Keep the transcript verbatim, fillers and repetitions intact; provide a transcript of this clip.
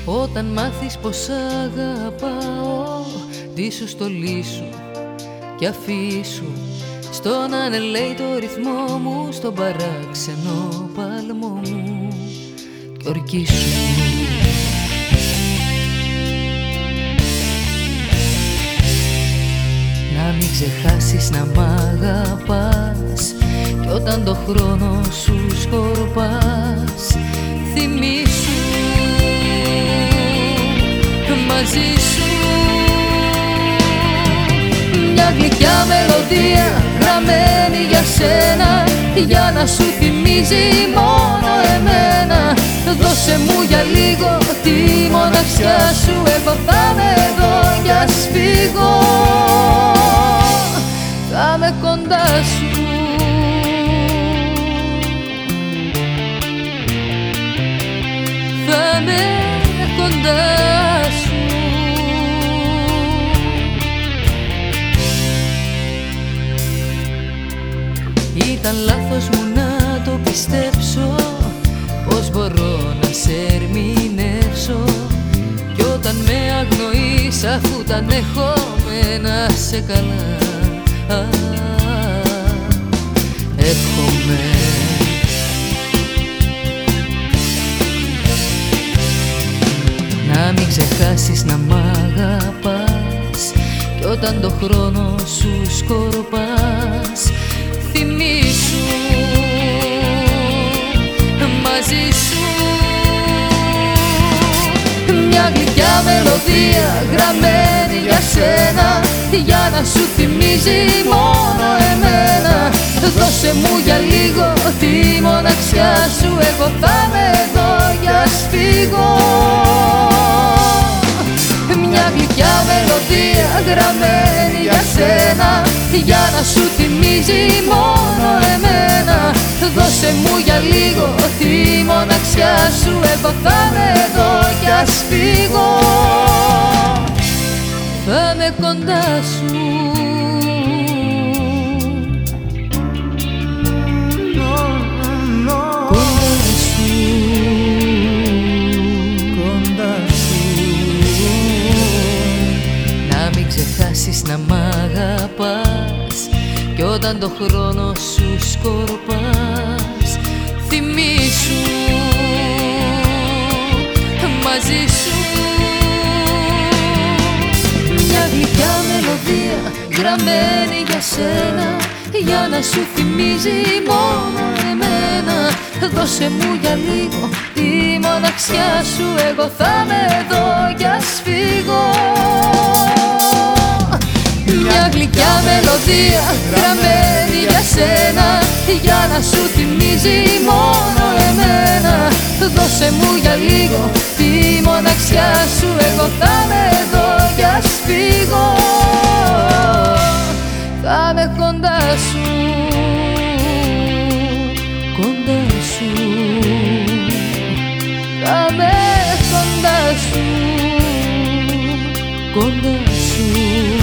Όταν μάθεις πως αγαπάω, ντύσου στολή σου κι αφήσου στον ανελέει το ρυθμό μου, στον παράξενο παλμό μου κι ορκίσου. Να μην ξεχάσεις να μ' αγαπάς κι όταν το χρόνο σου σκορπάς, θυμήσου μαζί σου μια γλυκιά μελωδία γραμμένη για σένα, για να σου θυμίζει μόνο εμένα. Δώσε μου για λίγο τη μοναξιά σου, εγώ θα είμαι εδώ κι ας φύγω, θα είμαι κοντά σου. Θα είμαι κοντά σου. Ήταν λάθος μου να το πιστέψω, πως μπορώ να σε ερμηνεύσω, κι όταν με αγνοείς αφού τα ανέχομαι σε καλά, α, εύχομαι. Να μην ξεχάσεις να μ' αγαπάς κι όταν το χρόνο σου σκορπάς, θυμήσου μαζί σου μια γλυκιά μελωδία γραμμένη για σένα, για να σου θυμίζει μόνο εμένα. Δώσε μου για λίγο τη μοναξιά σου, εγώ θα είμαι εδώ κι ας φύγω. Μια γλυκιά μελωδία γραμμένη για σένα, για να σου θυμίζει μόνο εμένα. Δώσε μου για λίγο τη μοναξιά σου, εγώ θα είμαι εδώ κι ας φύγω, θα είμαι κοντά σου. Να μ' αγαπάς κι όταν το χρόνο σου σκορπάς, θυμήσου μαζί σου μια γλυκιά μελωδία γραμμένη για σένα, για να σου θυμίζει μόνο εμένα. Δώσε μου για λίγο τη μοναξιά σου, εγώ θα είμαι εδώ κι ας φύγω. Μια γλυκιά μελωδία γραμμένη για σένα, για να σου θυμίζει μόνο εμένα. Δώσε μου για λίγο τη μοναξιά σου, εγώ θα είμαι εδώ κι ας φύγω, θα είμαι κοντά σου, κοντά σου, θα είμαι κοντά σου, κοντά σου.